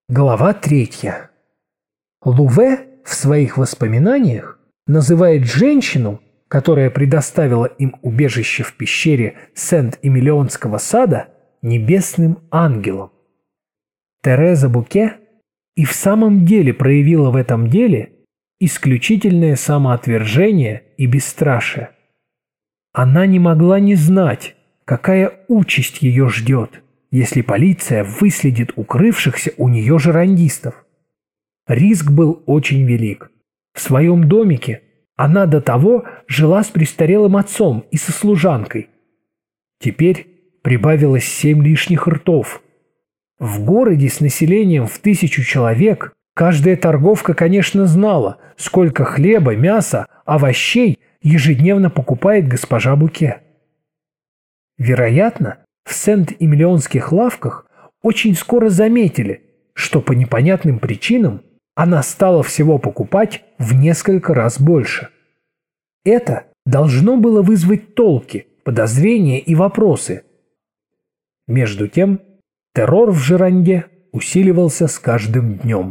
Глава 3. Луве в своих воспоминаниях называет женщину, которая предоставила им убежище в пещере Сент-Эмилионского сада, небесным ангелом. Тереза Буке и в самом деле проявила в этом деле исключительное самоотвержение и бесстрашие. Она не могла не знать, какая участь ее ждет, если полиция выследит укрывшихся у нее жерандистов. Риск был очень велик. В своем домике она до того жила с престарелым отцом и со служанкой. Теперь прибавилось 7 лишних ртов. В городе с населением в 1000 человек каждая торговка, конечно, знала, сколько хлеба, мяса, овощей ежедневно покупает госпожа Буке. Вероятно, в Сент-Эмилионских лавках очень скоро заметили, что по непонятным причинам она стала всего покупать в несколько раз больше. Это должно было вызвать толки, подозрения и вопросы. Между тем, террор в Жеранде усиливался с каждым днем.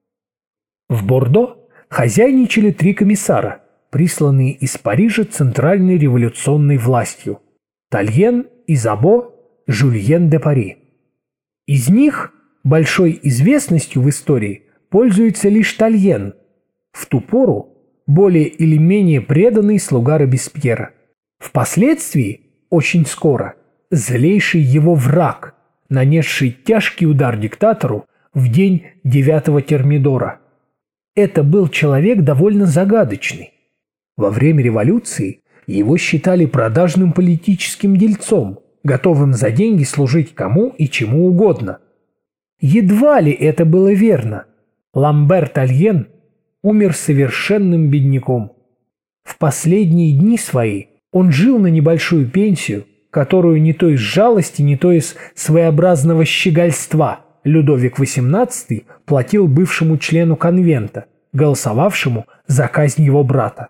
В Бордо хозяйничали 3 комиссара, присланные из Парижа Центральной революционной властью – Тальен, Изабо, Жюльен де Пари. Из них большой известностью в истории пользуется лишь Тальен, в ту пору более или менее преданный слуга Робеспьера. Впоследствии, очень скоро, злейший его враг, нанесший тяжкий удар диктатору в день 9-го Термидора. Это был человек довольно загадочный. Во время революции его считали продажным политическим дельцом, готовым за деньги служить кому и чему угодно. Едва ли это было верно. Ламбер Тальен умер совершенным бедняком. В последние дни свои он жил на небольшую пенсию, которую не то из жалости, не то из своеобразного щегольства Людовик XVIII платил бывшему члену конвента, голосовавшему за казнь его брата.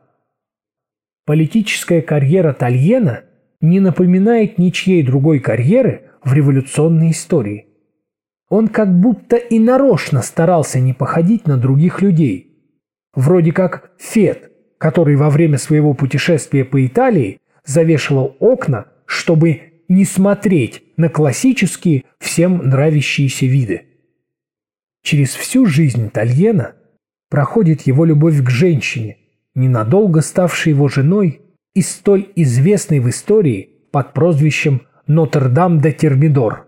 Политическая карьера Тальена не напоминает ничьей другой карьеры в революционной истории. Он как будто и нарочно старался не походить на других людей. Вроде как Фет, который во время своего путешествия по Италии завешивал окна, чтобы не смотреть на классические, всем нравящиеся виды. Через всю жизнь Тальена проходит его любовь к женщине, ненадолго ставшей его женой и столь известной в истории под прозвищем Нотр-Дам-де-Термидор.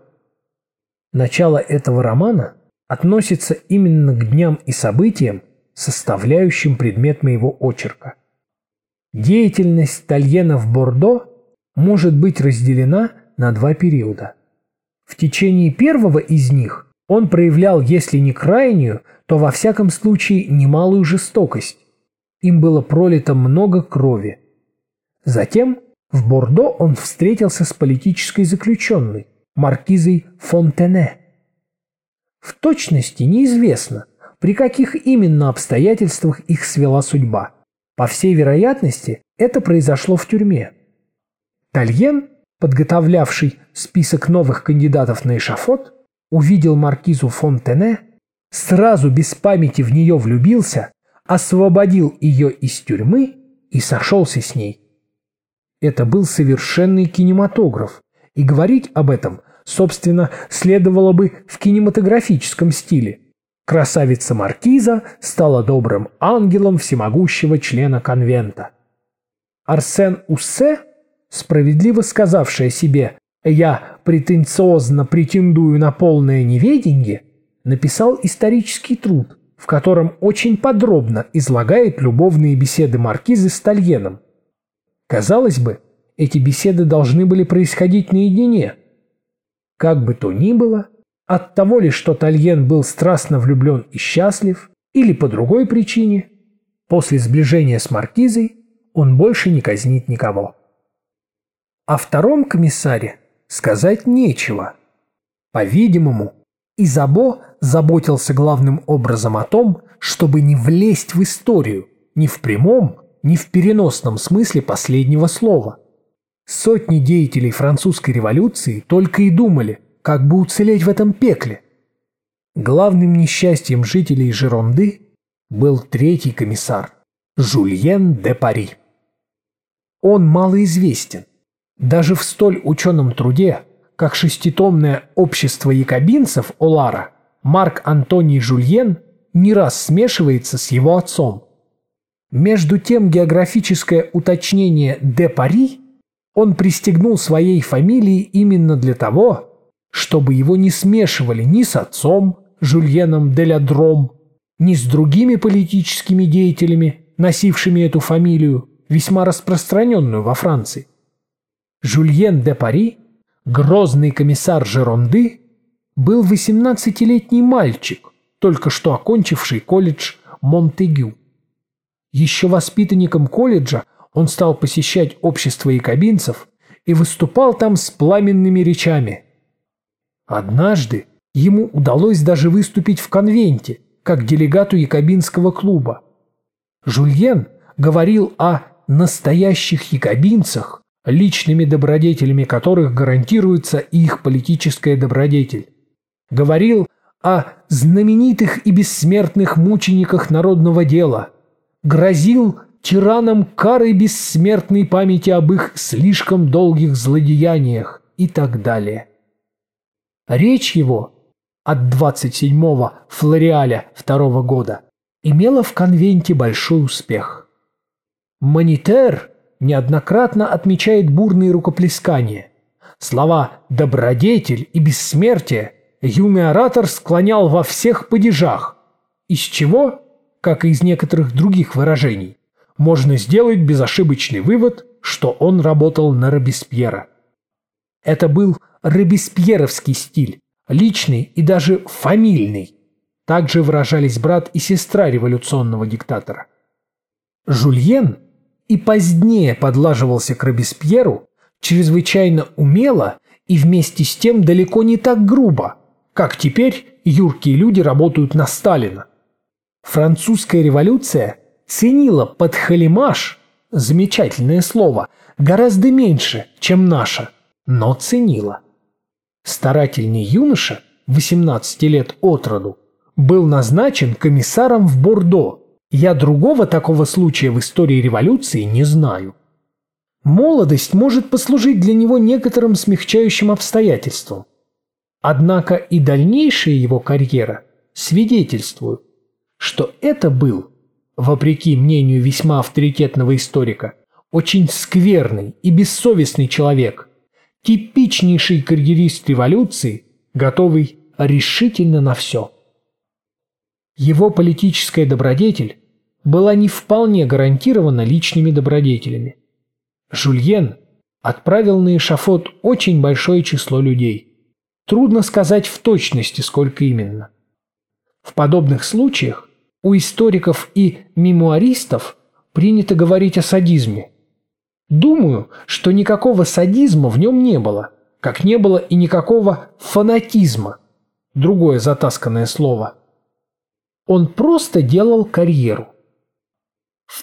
Начало этого романа относится именно к дням и событиям, составляющим предмет моего очерка. Деятельность Тальена в Бордо может быть разделена на 2 периода. В течение первого из них он проявлял, если не крайнюю, то во всяком случае немалую жестокость. Им было пролито много крови. Затем в Бордо он встретился с политической заключенной, маркизой Фонтене. В точности неизвестно, при каких именно обстоятельствах их свела судьба. По всей вероятности, это произошло в тюрьме. Тальен, подготовлявший список новых кандидатов на эшафот, увидел маркизу Фонтене, сразу без памяти в нее влюбился, освободил ее из тюрьмы и сошелся с ней. Это был совершенный кинематограф, и говорить об этом, собственно, следовало бы в кинематографическом стиле. Красавица-маркиза стала добрым ангелом всемогущего члена конвента. Арсен Уссе, справедливо сказавший о себе «я претенциозно претендую на полное неведенье», написал исторический труд, в котором очень подробно излагает любовные беседы маркизы с Тальеном. Казалось бы, эти беседы должны были происходить наедине. Как бы то ни было, от того ли, что Тальен был страстно влюблен и счастлив, или по другой причине, после сближения с маркизой он больше не казнит никого. О втором комиссаре сказать нечего. По-видимому, Изабо заботился главным образом о том, чтобы не влезть в историю ни в прямом, ни в переносном смысле последнего слова. Сотни деятелей французской революции только и думали, как бы уцелеть в этом пекле. Главным несчастьем жителей Жеронды был третий комиссар – Жюльен де Пари. Он малоизвестен. Даже в столь ученом труде, как шеститомное «Общество якобинцев» Олара, Марк Антоний Жюльен не раз смешивается с его отцом. Между тем географическое уточнение «де Пари» он пристегнул своей фамилией именно для того, чтобы его не смешивали ни с отцом Жюльеном де ля Дром, ни с другими политическими деятелями, носившими эту фамилию, весьма распространенную во Франции. Жюльен де Пари, грозный комиссар Жеронды, был 18-летний мальчик, только что окончивший колледж Монтегю. Еще воспитанником колледжа он стал посещать общество якобинцев и выступал там с пламенными речами. Однажды ему удалось даже выступить в конвенте, как делегату якобинского клуба. Жюльен говорил о настоящих якобинцах, личными добродетелями которых гарантируется и их политическая добродетель. Говорил о знаменитых и бессмертных мучениках народного дела. Грозил тиранам карой бессмертной памяти об их слишком долгих злодеяниях и так далее. Речь его от 27-го Флориаля 2-го года имела в конвенте большой успех. Монитер неоднократно отмечает бурные рукоплескания. Слова «добродетель» и «бессмертие» юный оратор склонял во всех падежах, из чего, как и из некоторых других выражений, можно сделать безошибочный вывод, что он работал на Робеспьера. Это был робеспьеровский стиль, личный и даже фамильный. Также выражались брат и сестра революционного диктатора. Жюльен и позднее подлаживался к Робеспьеру чрезвычайно умело и вместе с тем далеко не так грубо, как теперь юркие люди работают на Сталина. Французская революция ценила подхалимаш, замечательное слово, гораздо меньше, чем наша, но ценила. Старательный юноша, 18 лет от роду, был назначен комиссаром в Бордо. Я другого такого случая в истории революции не знаю. Молодость может послужить для него некоторым смягчающим обстоятельством. Однако и дальнейшая его карьера свидетельствует, что это был, вопреки мнению весьма авторитетного историка, очень скверный и бессовестный человек, типичнейший карьерист революции, готовый решительно на все. Его политическая добродетель была не вполне гарантирована личными добродетелями. Жюльен отправил на эшафот очень большое число людей. Трудно сказать в точности, сколько именно. В подобных случаях у историков и мемуаристов принято говорить о садизме. Думаю, что никакого садизма в нем не было, как не было и никакого фанатизма, другое затасканное слово. Он просто делал карьеру. В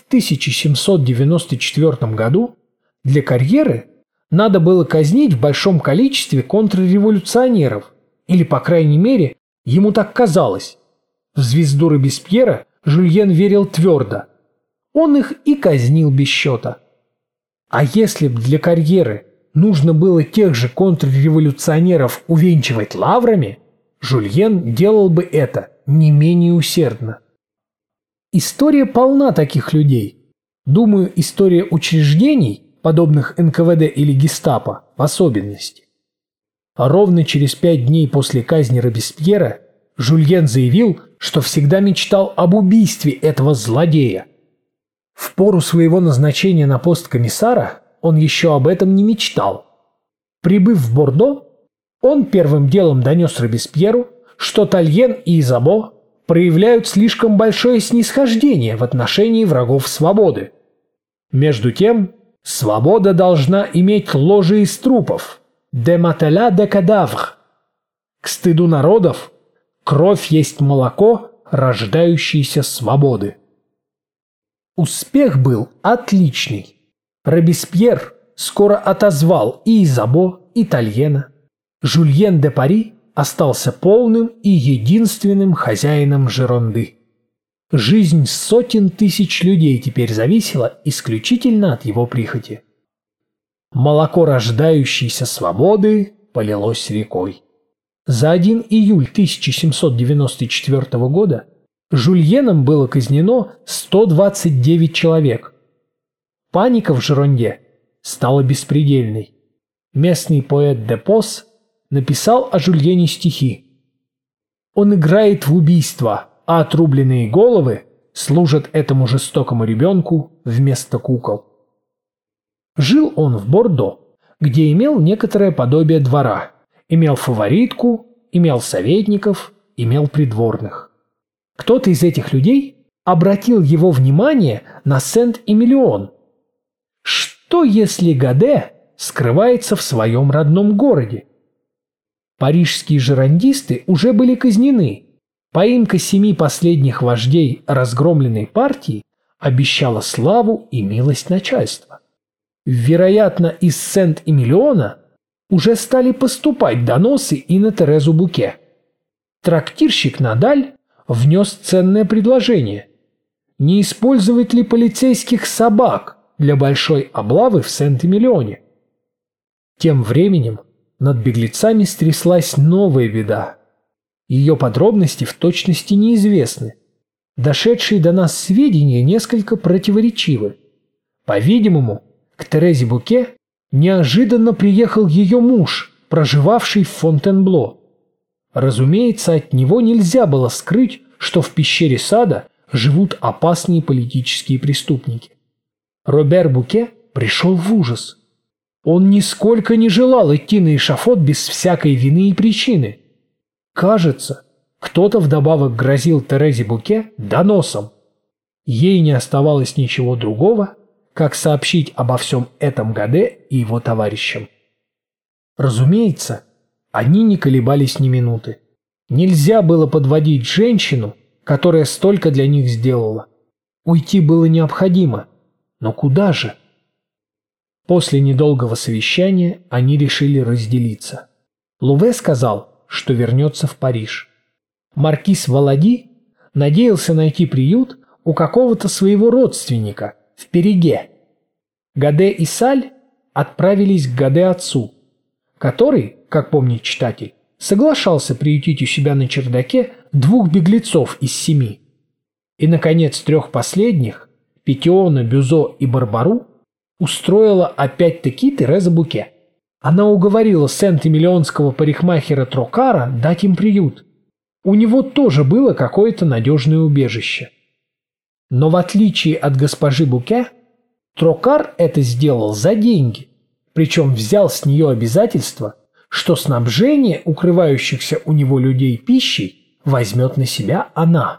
1794 году для карьеры надо было казнить в большом количестве контрреволюционеров, или, по крайней мере, ему так казалось. В звезду Робеспьера Жюльен верил твердо. Он их и казнил без счета. А если б для карьеры нужно было тех же контрреволюционеров увенчивать лаврами, Жюльен делал бы это не менее усердно. История полна таких людей. Думаю, история учреждений, подобных НКВД или Гестапо, в особенности. А ровно через 5 дней после казни Робеспьера Жюльен заявил, что всегда мечтал об убийстве этого злодея. В пору своего назначения на пост комиссара он еще об этом не мечтал. Прибыв в Бордо, он первым делом донес Робеспьеру, что Тальен и Изабо проявляют слишком большое снисхождение в отношении врагов свободы. Между тем, свобода должна иметь ложе из трупов, de matelas de cadavres. К стыду народов, кровь есть молоко, рождающееся свободы. Успех был отличный. Робеспьер скоро отозвал и Изабо, и Тальена. Жюльен де Пари остался полным и единственным хозяином Жеронды. Жизнь сотен тысяч людей теперь зависела исключительно от его прихоти. Молоко рождающейся свободы полилось рекой. За 1 июль 1794 года Жульеном было казнено 129 человек. Паника в Жеронде стала беспредельной. Местный поэт Депос написал о Жульене стихи. Он играет в убийство, а отрубленные головы служат этому жестокому ребенку вместо кукол. Жил он в Бордо, где имел некоторое подобие двора, имел фаворитку, имел советников, имел придворных. Кто-то из этих людей обратил его внимание на Сент-Эмилион. Что если Гаде скрывается в своем родном городе? Парижские жерондисты уже были казнены. Поимка 7 последних вождей разгромленной партии обещала славу и милость начальства. Вероятно, из Сент-Эмилиона уже стали поступать доносы и на Терезу Буке. Трактирщик Надаль внес ценное предложение. Не использовать ли полицейских собак для большой облавы в Сент-Эмилионе? Тем временем над беглецами стряслась новая беда. Ее подробности в точности неизвестны. Дошедшие до нас сведения несколько противоречивы. По-видимому, к Терезе Буке неожиданно приехал ее муж, проживавший в Фонтенбло. Разумеется, от него нельзя было скрыть, что в пещере сада живут опасные политические преступники. Робер Буке пришел в ужас. Он нисколько не желал идти на эшафот без всякой вины и причины. Кажется, кто-то вдобавок грозил Терезе Буке доносом. Ей не оставалось ничего другого, как сообщить обо всем этом Гаде и его товарищам. Разумеется, они не колебались ни минуты. Нельзя было подводить женщину, которая столько для них сделала. Уйти было необходимо, но куда же? После недолгого совещания они решили разделиться. Луве сказал, что вернется в Париж. Маркиз Валади надеялся найти приют у какого-то своего родственника в Периге. Гаде и Саль отправились к Гаде отцу, который, как помнит читатель, соглашался приютить у себя на чердаке 2 беглецов из 7. И, наконец, 3 последних, Петиона, Бюзо и Барбару, устроила опять-таки Тереза Буке. Она уговорила Сент-Эмилионского парикмахера Трокара дать им приют. У него тоже было какое-то надежное убежище. Но в отличие от госпожи Буке, Трокар это сделал за деньги, причем взял с нее обязательство, что снабжение укрывающихся у него людей пищей возьмет на себя она.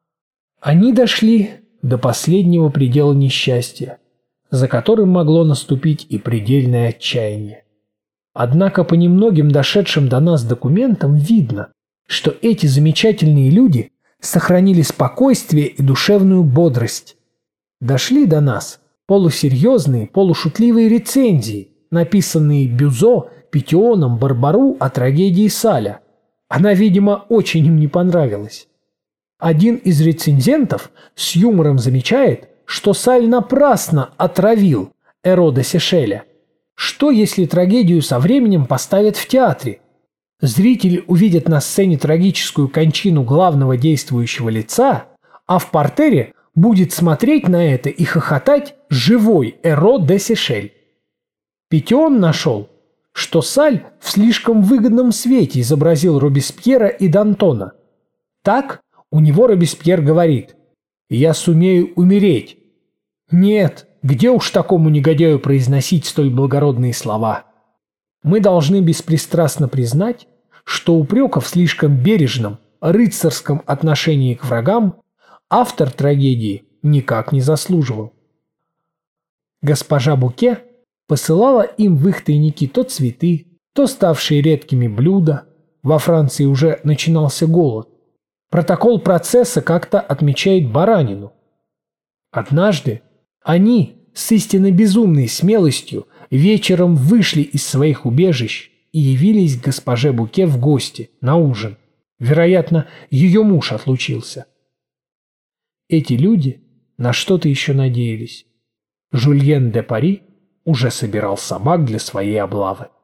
Они дошли до последнего предела несчастья, за которым могло наступить и предельное отчаяние. Однако по немногим дошедшим до нас документам видно, что эти замечательные люди сохранили спокойствие и душевную бодрость. Дошли до нас полусерьезные, полушутливые рецензии, написанные Бюзо, Петионом, Барбару о трагедии Саля. Она, видимо, очень им не понравилась. Один из рецензентов с юмором замечает, что Саль напрасно отравил Эро де Сешеля. Что, если трагедию со временем поставят в театре? Зрители увидят на сцене трагическую кончину главного действующего лица, а в партере будет смотреть на это и хохотать живой Эро де Сешель. Петион нашел, что Саль в слишком выгодном свете изобразил Робеспьера и Д'Антона. Так у него Робеспьер говорит: «Я сумею умереть». Нет, где уж такому негодяю произносить столь благородные слова? Мы должны беспристрастно признать, что упрека в слишком бережном, рыцарском отношении к врагам автор трагедии никак не заслуживал. Госпожа Буке посылала им в их тайники то цветы, то ставшие редкими блюда. Во Франции уже начинался голод. Протокол процесса как-то отмечает баранину. Однажды они с истинно безумной смелостью вечером вышли из своих убежищ, и явились к госпоже Буке в гости на ужин. Вероятно, ее муж отлучился. Эти люди на что-то еще надеялись. Жюльен де Пари уже собирал собак для своей облавы.